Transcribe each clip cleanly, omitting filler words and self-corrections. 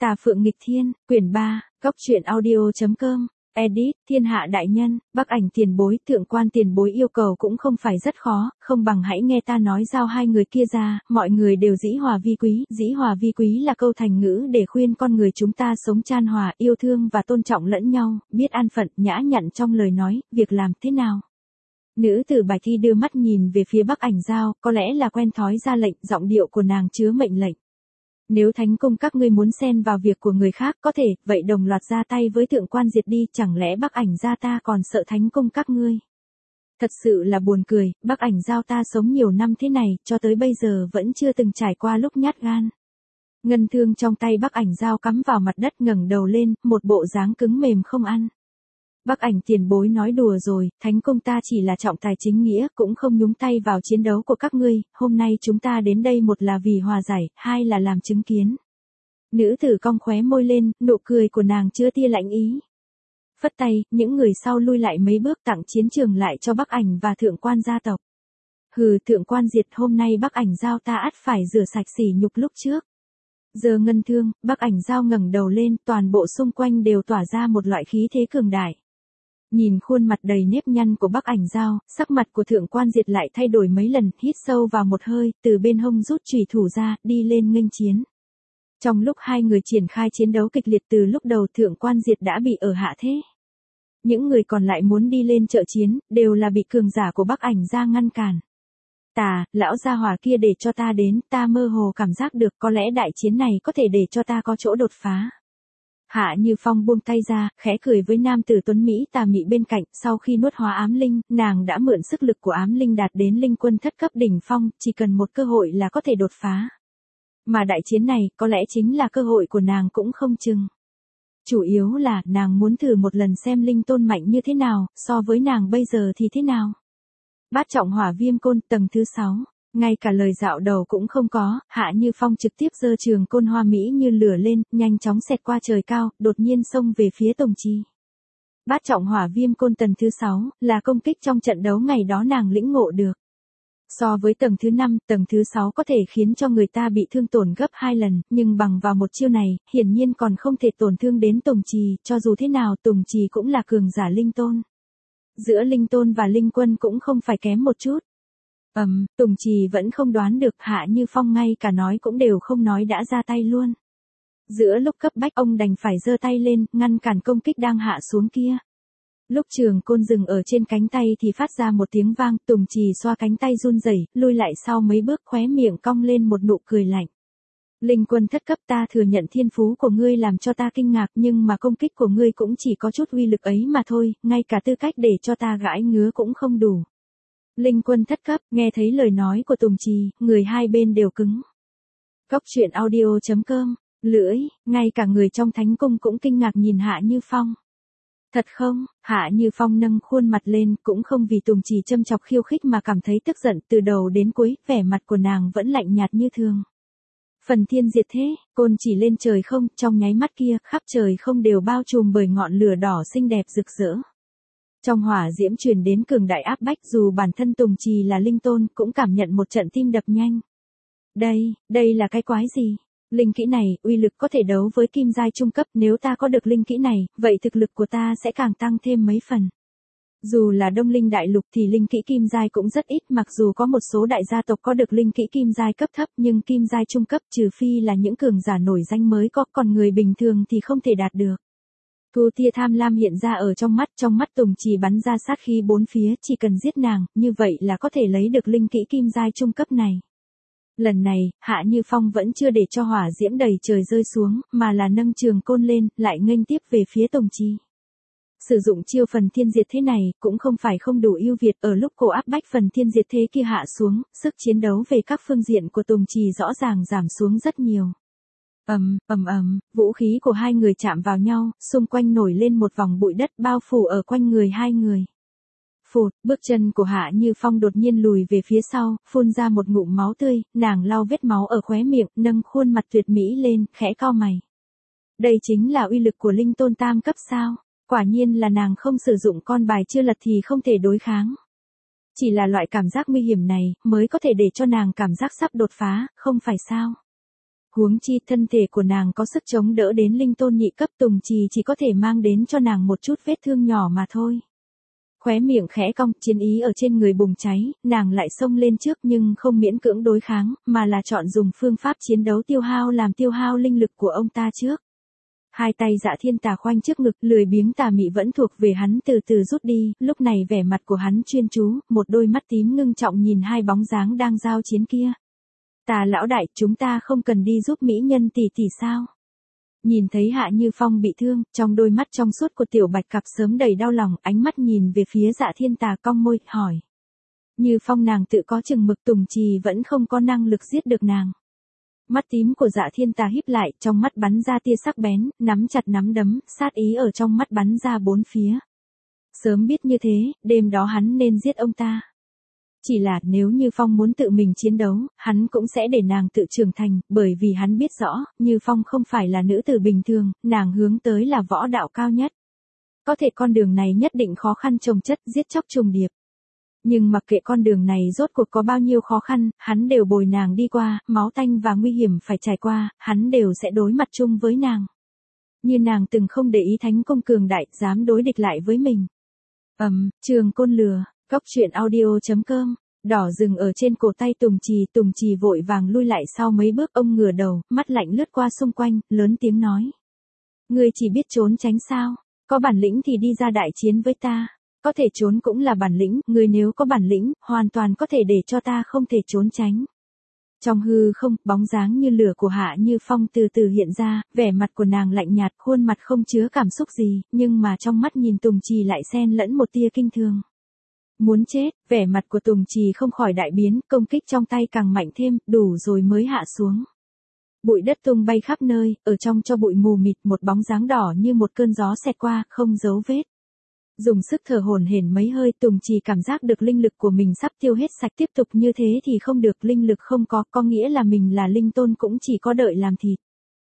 Tà Phượng Nghịch Thiên, quyển 3, Góc truyện audio.com, edit, Thiên Hạ Đại Nhân, Bắc Ảnh tiền bối, Thượng Quan tiền bối yêu cầu cũng không phải rất khó, không bằng hãy nghe ta nói giao hai người kia ra, mọi người đều dĩ hòa vi quý là câu thành ngữ để khuyên con người chúng ta sống chan hòa, yêu thương và tôn trọng lẫn nhau, biết an phận, nhã nhặn trong lời nói, việc làm thế nào. Nữ tử Bài Thi đưa mắt nhìn về phía Bắc Ảnh Giao, có lẽ là quen thói ra lệnh, giọng điệu của nàng chứa mệnh lệnh. Nếu thánh cung các ngươi muốn xen vào việc của người khác có thể, vậy đồng loạt ra tay với Thượng Quan diệt đi, chẳng lẽ Bắc Ảnh gia ta còn sợ thánh cung các ngươi. Thật sự là buồn cười, Bắc Ảnh Giao ta sống nhiều năm thế này, cho tới bây giờ vẫn chưa từng trải qua lúc nhát gan. Ngân thương trong tay Bắc Ảnh Giao cắm vào mặt đất, ngẩng đầu lên, một bộ dáng cứng mềm không ăn. Bắc Ảnh tiền bối nói đùa rồi, thánh cung ta chỉ là trọng tài chính nghĩa, cũng không nhúng tay vào chiến đấu của các ngươi, hôm nay chúng ta đến đây một là vì hòa giải, hai là làm chứng kiến. Nữ tử cong khóe môi lên, nụ cười của nàng chứa tia lạnh ý. Phất tay, những người sau lui lại mấy bước, tặng chiến trường lại cho Bắc Ảnh và Thượng Quan gia tộc. Hừ, Thượng Quan diệt, hôm nay Bắc Ảnh Giao ta ắt phải rửa sạch sỉ nhục lúc trước. Giờ ngân thương, Bắc Ảnh Giao ngẩng đầu lên, toàn bộ xung quanh đều tỏa ra một loại khí thế cường đại. Nhìn khuôn mặt đầy nếp nhăn của Bắc Ảnh Giao, sắc mặt của Thượng Quan diệt lại thay đổi mấy lần, hít sâu vào một hơi, từ bên hông rút chùy thủ ra, đi lên nghênh chiến. Trong lúc hai người triển khai chiến đấu kịch liệt, từ lúc đầu Thượng Quan diệt đã bị ở hạ thế. Những người còn lại muốn đi lên trợ chiến, đều là bị cường giả của Bắc Ảnh gia ngăn cản. Lão gia hỏa kia để cho ta đến, ta mơ hồ cảm giác được có lẽ đại chiến này có thể để cho ta có chỗ đột phá. Hạ Như Phong buông tay ra, khẽ cười với nam tử tuấn Mỹ tà mị bên cạnh, sau khi nuốt hóa ám linh, nàng đã mượn sức lực của ám linh đạt đến linh quân thất cấp đỉnh phong, chỉ cần một cơ hội là có thể đột phá. Mà đại chiến này, có lẽ chính là cơ hội của nàng cũng không chừng. Chủ yếu là, nàng muốn thử một lần xem linh tôn mạnh như thế nào, so với nàng bây giờ thì thế nào. Bát trọng hỏa viêm côn, tầng thứ 6. Ngay cả lời dạo đầu cũng không có, Hạ Như Phong trực tiếp giơ trường côn hoa mỹ như lửa lên, nhanh chóng xẹt qua trời cao, đột nhiên xông về phía Tùng Trì. Bát trọng hỏa viêm côn tầng thứ 6, là công kích trong trận đấu ngày đó nàng lĩnh ngộ được. So với tầng thứ 5, tầng thứ 6 có thể khiến cho người ta bị thương tổn gấp 2 lần, nhưng bằng vào một chiêu này, hiển nhiên còn không thể tổn thương đến Tùng Trì, cho dù thế nào Tùng Trì cũng là cường giả linh tôn. Giữa linh tôn và linh quân cũng không phải kém một chút. Tùng Trì vẫn không đoán được, Hạ Như Phong ngay cả nói cũng đều không nói đã ra tay luôn. Giữa lúc cấp bách ông đành phải giơ tay lên, ngăn cản công kích đang hạ xuống kia. Lúc trường côn dừng ở trên cánh tay thì phát ra một tiếng vang, Tùng Trì xoa cánh tay run rẩy, lui lại sau mấy bước, khóe miệng cong lên một nụ cười lạnh. Linh quân thất cấp, ta thừa nhận thiên phú của ngươi làm cho ta kinh ngạc, nhưng mà công kích của ngươi cũng chỉ có chút uy lực ấy mà thôi, ngay cả tư cách để cho ta gãi ngứa cũng không đủ. Linh quân thất cấp, nghe thấy lời nói của Tùng Trì, người hai bên đều cứng. Góc truyện audio.com, lưỡi, ngay cả người trong thánh cung cũng kinh ngạc nhìn Hạ Như Phong. Thật không? Hạ Như Phong nâng khuôn mặt lên, cũng không vì Tùng Trì châm chọc khiêu khích mà cảm thấy tức giận, từ đầu đến cuối, vẻ mặt của nàng vẫn lạnh nhạt như thường. Phần thiên diệt thế, côn chỉ lên trời không, trong nháy mắt kia, khắp trời không đều bao trùm bởi ngọn lửa đỏ xinh đẹp rực rỡ. Trong hỏa diễm truyền đến cường đại áp bách, dù bản thân Tùng Trì là linh tôn, cũng cảm nhận một trận tim đập nhanh. Đây là cái quái gì? Linh kỹ này, uy lực có thể đấu với kim giai trung cấp, nếu ta có được linh kỹ này, vậy thực lực của ta sẽ càng tăng thêm mấy phần. Dù là Đông Linh đại lục thì linh kỹ kim giai cũng rất ít, mặc dù có một số đại gia tộc có được linh kỹ kim giai cấp thấp, nhưng kim giai trung cấp trừ phi là những cường giả nổi danh mới có, còn người bình thường thì không thể đạt được. Thu tia tham lam hiện ra ở trong mắt Tùng Trì bắn ra sát khí bốn phía, chỉ cần giết nàng, như vậy là có thể lấy được linh kỹ kim giai trung cấp này. Lần này, Hạ Như Phong vẫn chưa để cho hỏa diễm đầy trời rơi xuống, mà là nâng trường côn lên, lại nghênh tiếp về phía Tùng Trì. Sử dụng chiêu phần thiên diệt thế này, cũng không phải không đủ ưu việt, ở lúc cô áp bách phần thiên diệt thế kia hạ xuống, sức chiến đấu về các phương diện của Tùng Trì rõ ràng giảm xuống rất nhiều. Vũ khí của hai người chạm vào nhau, xung quanh nổi lên một vòng bụi đất bao phủ ở quanh người hai người. Phụt, bước chân của Hạ Như Phong đột nhiên lùi về phía sau, phun ra một ngụm máu tươi, nàng lau vết máu ở khóe miệng, nâng khuôn mặt tuyệt mỹ lên, khẽ cau mày. Đây chính là uy lực của linh tôn tam cấp sao? Quả nhiên là nàng không sử dụng con bài chưa lật thì không thể đối kháng. Chỉ là loại cảm giác nguy hiểm này, mới có thể để cho nàng cảm giác sắp đột phá, không phải sao? Huống chi thân thể của nàng có sức chống đỡ đến linh tôn nhị cấp, Tùng Trì chỉ có thể mang đến cho nàng một chút vết thương nhỏ mà thôi. Khóe miệng khẽ cong, chiến ý ở trên người bùng cháy, nàng lại xông lên trước nhưng không miễn cưỡng đối kháng, mà là chọn dùng phương pháp chiến đấu tiêu hao linh lực của ông ta trước. Hai tay Dạ Thiên Tà khoanh trước ngực, lười biếng tà mị vẫn thuộc về hắn từ từ rút đi, lúc này vẻ mặt của hắn chuyên chú, một đôi mắt tím ngưng trọng nhìn hai bóng dáng đang giao chiến kia. Tà lão đại, chúng ta không cần đi giúp mỹ nhân tỷ tỷ sao? Nhìn thấy Hạ Như Phong bị thương, trong đôi mắt trong suốt của Tiểu Bạch Cặp sớm đầy đau lòng, ánh mắt nhìn về phía Dạ Thiên Tà cong môi, hỏi. Như Phong nàng tự có chừng mực, Tùng Trì vẫn không có năng lực giết được nàng. Mắt tím của Dạ Thiên Tà híp lại, trong mắt bắn ra tia sắc bén, nắm chặt nắm đấm, sát ý ở trong mắt bắn ra bốn phía. Sớm biết như thế, đêm đó hắn nên giết ông ta. Chỉ là nếu Như Phong muốn tự mình chiến đấu, hắn cũng sẽ để nàng tự trưởng thành, bởi vì hắn biết rõ, Như Phong không phải là nữ tử bình thường, nàng hướng tới là võ đạo cao nhất. Có thể con đường này nhất định khó khăn chồng chất, giết chóc trùng điệp. Nhưng mặc kệ con đường này rốt cuộc có bao nhiêu khó khăn, hắn đều bồi nàng đi qua, máu tanh và nguy hiểm phải trải qua, hắn đều sẽ đối mặt chung với nàng. Như nàng từng không để ý thánh công cường đại, dám đối địch lại với mình. Trường Côn Lừa, Góc Truyện Audio.com, đỏ rừng ở trên cổ tay Tùng Trì vội vàng lui lại sau mấy bước, ông ngửa đầu, mắt lạnh lướt qua xung quanh, lớn tiếng nói. Ngươi chỉ biết trốn tránh sao, có bản lĩnh thì đi ra đại chiến với ta. Có thể trốn cũng là bản lĩnh, ngươi nếu có bản lĩnh, hoàn toàn có thể để cho ta không thể trốn tránh. Trong hư không, bóng dáng như lửa của Hạ Như Phong từ từ hiện ra, vẻ mặt của nàng lạnh nhạt, khuôn mặt không chứa cảm xúc gì, nhưng mà trong mắt nhìn Tùng Trì lại xen lẫn một tia kinh thường. Muốn chết, vẻ mặt của Tùng Trì không khỏi đại biến, công kích trong tay càng mạnh thêm, đủ rồi mới hạ xuống. Bụi đất tung bay khắp nơi, ở trong cho bụi mù mịt, một bóng dáng đỏ như một cơn gió xẹt qua, không dấu vết. Dùng sức thở hổn hển mấy hơi, Tùng Trì cảm giác được linh lực của mình sắp tiêu hết sạch, tiếp tục như thế thì không được, linh lực không có nghĩa là mình là linh tôn cũng chỉ có đợi làm thịt.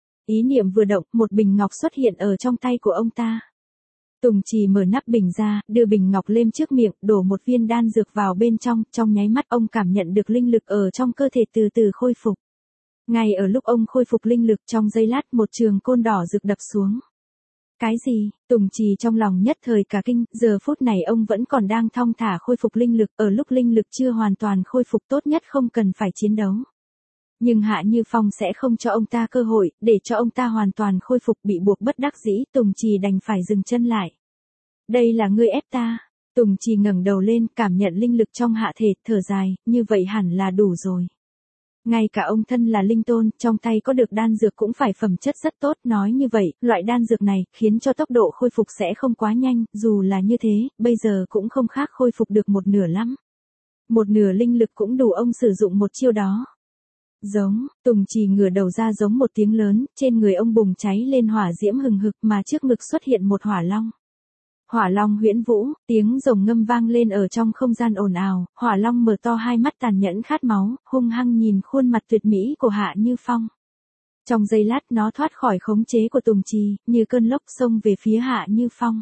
Ý niệm vừa động, một bình ngọc xuất hiện ở trong tay của ông ta. Tùng Trì mở nắp bình ra, đưa bình ngọc lên trước miệng, đổ một viên đan dược vào bên trong nháy mắt ông cảm nhận được linh lực ở trong cơ thể từ từ khôi phục. Ngay ở lúc ông khôi phục linh lực, trong giây lát một trường côn đỏ rực đập xuống. Cái gì? Tùng Trì trong lòng nhất thời cả kinh, giờ phút này ông vẫn còn đang thong thả khôi phục linh lực, ở lúc linh lực chưa hoàn toàn khôi phục tốt nhất không cần phải chiến đấu. Nhưng Hạ Như Phong sẽ không cho ông ta cơ hội, để cho ông ta hoàn toàn khôi phục, bị buộc bất đắc dĩ, Tùng Trì đành phải dừng chân lại. Đây là ngươi ép ta. Tùng Trì ngẩng đầu lên, cảm nhận linh lực trong hạ thể, thở dài, như vậy hẳn là đủ rồi. Ngay cả ông thân là linh tôn, trong tay có được đan dược cũng phải phẩm chất rất tốt, nói như vậy, loại đan dược này, khiến cho tốc độ khôi phục sẽ không quá nhanh, dù là như thế, bây giờ cũng không khác khôi phục được một nửa lắm. Một nửa linh lực cũng đủ ông sử dụng một chiêu đó. Giống, Tùng Trì ngửa đầu ra giống một tiếng lớn, trên người ông bùng cháy lên hỏa diễm hừng hực mà trước ngực xuất hiện một hỏa long. Hỏa long huyễn vũ, tiếng rồng ngâm vang lên ở trong không gian ồn ào, hỏa long mở to hai mắt tàn nhẫn khát máu, hung hăng nhìn khuôn mặt tuyệt mỹ của Hạ Như Phong. Trong giây lát nó thoát khỏi khống chế của Tùng Trì, như cơn lốc xông về phía Hạ Như Phong.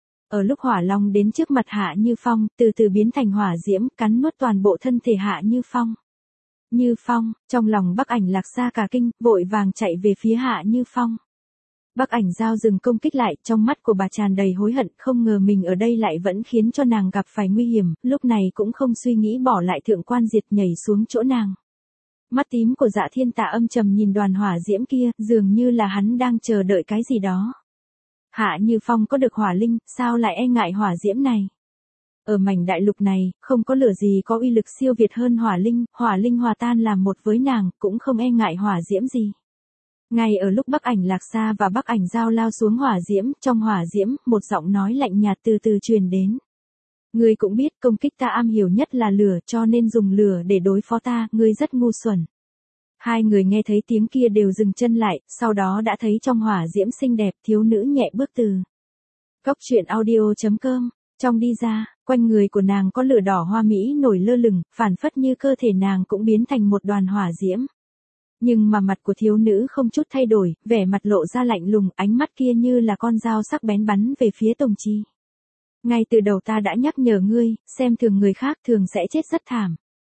Ở lúc hỏa long đến trước mặt Hạ Như Phong, từ từ biến thành hỏa diễm, cắn nuốt toàn bộ thân thể Hạ Như Phong. Như Phong, trong lòng Bắc Ảnh Lạc Sa cả kinh, vội vàng chạy về phía Hạ Như Phong. Bắc Ảnh Giao dừng công kích lại, trong mắt của bà tràn đầy hối hận, không ngờ mình ở đây lại vẫn khiến cho nàng gặp phải nguy hiểm, lúc này cũng không suy nghĩ bỏ lại thượng quan diệt nhảy xuống chỗ nàng. Mắt tím của Dạ Thiên Tà âm trầm nhìn đoàn hỏa diễm kia, dường như là hắn đang chờ đợi cái gì đó. Hạ Như Phong có được hỏa linh, sao lại e ngại hỏa diễm này? Ở mảnh đại lục này, không có lửa gì có uy lực siêu việt hơn hỏa linh hòa tan làm một với nàng, cũng không e ngại hỏa diễm gì. Ngay ở lúc Bắc Ảnh Lạc Sa và Bắc Ảnh Giao lao xuống hỏa diễm, trong hỏa diễm, một giọng nói lạnh nhạt từ từ truyền đến. Ngươi cũng biết công kích ta am hiểu nhất là lửa, cho nên dùng lửa để đối phó ta, ngươi rất ngu xuẩn. Hai người nghe thấy tiếng kia đều dừng chân lại, sau đó đã thấy trong hỏa diễm xinh đẹp thiếu nữ nhẹ bước từ Góc Truyện Audio.com, trong đi ra, quanh người của nàng có lửa đỏ hoa mỹ nổi lơ lửng, phản phất như cơ thể nàng cũng biến thành một đoàn hỏa diễm. Nhưng mà mặt của thiếu nữ không chút thay đổi, vẻ mặt lộ ra lạnh lùng, ánh mắt kia như là con dao sắc bén bắn về phía Tùng Trì. Ngay từ đầu ta đã nhắc nhở ngươi, xem thường người khác thường sẽ chết rất thảm.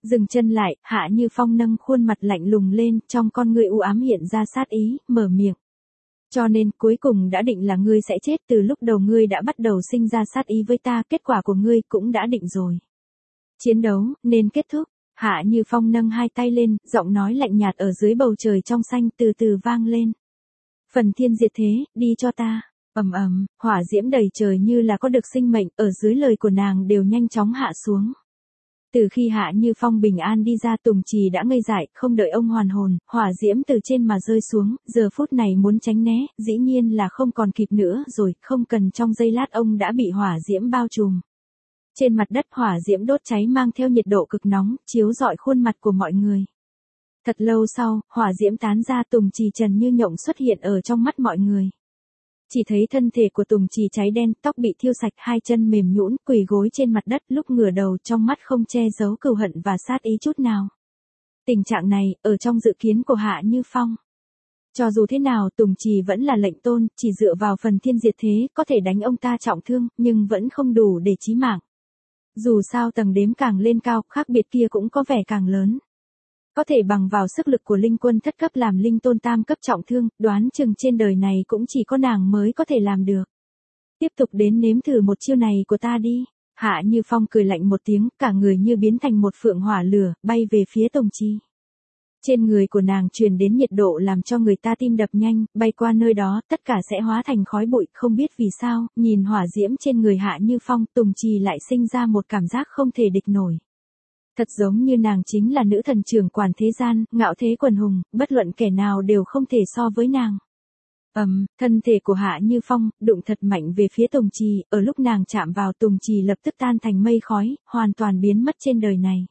Dừng chân lại, Hạ Như Phong nâng khuôn mặt lạnh lùng lên, trong con ngươi u ám hiện ra sát ý, mở miệng. Cho nên cuối cùng đã định là ngươi sẽ chết, từ lúc đầu ngươi đã bắt đầu sinh ra sát ý với ta, kết quả của ngươi cũng đã định rồi. Chiến đấu, nên kết thúc. Hạ Như Phong nâng hai tay lên, giọng nói lạnh nhạt ở dưới bầu trời trong xanh từ từ vang lên. Phần thiên diệt thế, đi cho ta. Ầm ầm, hỏa diễm đầy trời như là có được sinh mệnh, ở dưới lời của nàng đều nhanh chóng hạ xuống. Từ khi Hạ Như Phong bình an đi ra, Tùng Trì đã ngây dại, không đợi ông hoàn hồn, hỏa diễm từ trên mà rơi xuống, giờ phút này muốn tránh né, dĩ nhiên là không còn kịp nữa rồi, không cần trong giây lát ông đã bị hỏa diễm bao trùm. Trên mặt đất hỏa diễm đốt cháy mang theo nhiệt độ cực nóng, chiếu rọi khuôn mặt của mọi người. Thật lâu sau, hỏa diễm tán ra, Tùng Trì trần như nhộng xuất hiện ở trong mắt mọi người. Chỉ thấy thân thể của Tùng Trì cháy đen, tóc bị thiêu sạch, hai chân mềm nhũn, quỳ gối trên mặt đất, lúc ngửa đầu trong mắt không che giấu cừu hận và sát ý chút nào. Tình trạng này, ở trong dự kiến của Hạ Như Phong. Cho dù thế nào, Tùng Trì vẫn là lệnh tôn, chỉ dựa vào phần thiên diệt thế, có thể đánh ông ta trọng thương, nhưng vẫn không đủ để chí mạng. Dù sao tầng đếm càng lên cao, khác biệt kia cũng có vẻ càng lớn. Có thể bằng vào sức lực của linh quân thất cấp làm linh tôn tam cấp trọng thương, đoán chừng trên đời này cũng chỉ có nàng mới có thể làm được. Tiếp tục đến nếm thử một chiêu này của ta đi. Hạ Như Phong cười lạnh một tiếng, cả người như biến thành một phượng hỏa lửa, bay về phía Tùng Trì. Trên người của nàng truyền đến nhiệt độ làm cho người ta tim đập nhanh, bay qua nơi đó, tất cả sẽ hóa thành khói bụi, không biết vì sao, nhìn hỏa diễm trên người Hạ Như Phong, Tùng Trì lại sinh ra một cảm giác không thể địch nổi. Thật giống như nàng chính là nữ thần trưởng quản thế gian, ngạo thế quần hùng, bất luận kẻ nào đều không thể so với nàng. Thân thể của Hạ Như Phong, đụng thật mạnh về phía Tùng Trì, ở lúc nàng chạm vào Tùng Trì lập tức tan thành mây khói, hoàn toàn biến mất trên đời này.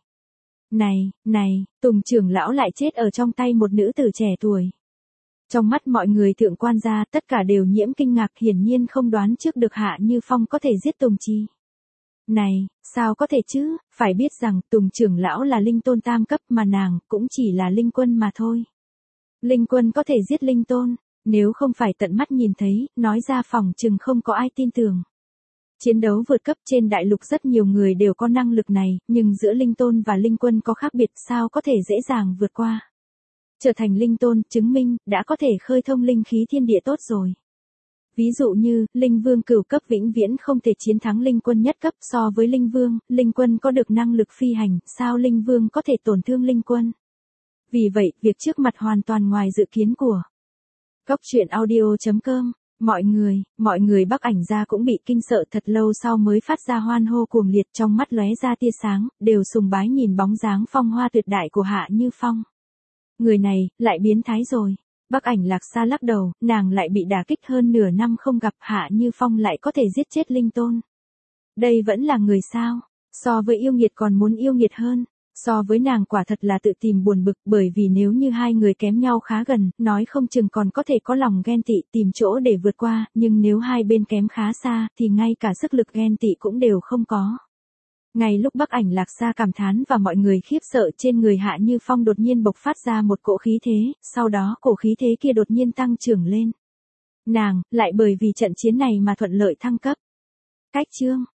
Này, Tùng trưởng lão lại chết ở trong tay một nữ tử trẻ tuổi. Trong mắt mọi người thượng quan gia, tất cả đều nhiễm kinh ngạc, hiển nhiên không đoán trước được Hạ Như Phong có thể giết Tùng Trì. Này, sao có thể chứ, phải biết rằng Tùng trưởng lão là linh tôn tam cấp mà nàng cũng chỉ là linh quân mà thôi. Linh quân có thể giết linh tôn, nếu không phải tận mắt nhìn thấy, nói ra phỏng chừng không có ai tin tưởng. Chiến đấu vượt cấp trên đại lục rất nhiều người đều có năng lực này, nhưng giữa linh tôn và linh quân có khác biệt, sao có thể dễ dàng vượt qua. Trở thành linh tôn, chứng minh, đã có thể khơi thông linh khí thiên địa tốt rồi. Ví dụ như, linh vương cửu cấp vĩnh viễn không thể chiến thắng linh quân nhất cấp, so với linh vương, linh quân có được năng lực phi hành, sao linh vương có thể tổn thương linh quân. Vì vậy, việc trước mặt hoàn toàn ngoài dự kiến của Goctruyện.audio.com. Mọi người Bắc Ảnh gia cũng bị kinh sợ, thật lâu sau mới phát ra hoan hô cuồng liệt, trong mắt lóe ra tia sáng, đều sùng bái nhìn bóng dáng phong hoa tuyệt đại của Hạ Như Phong. Người này, lại biến thái rồi. Bắc Ảnh Lạc Sa lắc đầu, nàng lại bị đả kích hơn nửa năm không gặp, Hạ Như Phong lại có thể giết chết linh tôn. Đây vẫn là người sao, so với yêu nghiệt còn muốn yêu nghiệt hơn. So với nàng quả thật là tự tìm buồn bực, bởi vì nếu như hai người kém nhau khá gần, nói không chừng còn có thể có lòng ghen tị tìm chỗ để vượt qua, nhưng nếu hai bên kém khá xa, thì ngay cả sức lực ghen tị cũng đều không có. Ngay lúc Bắc Ảnh Lạc Sa cảm thán và mọi người khiếp sợ, trên người Hạ Như Phong đột nhiên bộc phát ra một cỗ khí thế, sau đó cổ khí thế kia đột nhiên tăng trưởng lên. Nàng, lại bởi vì trận chiến này mà thuận lợi thăng cấp. Cách chương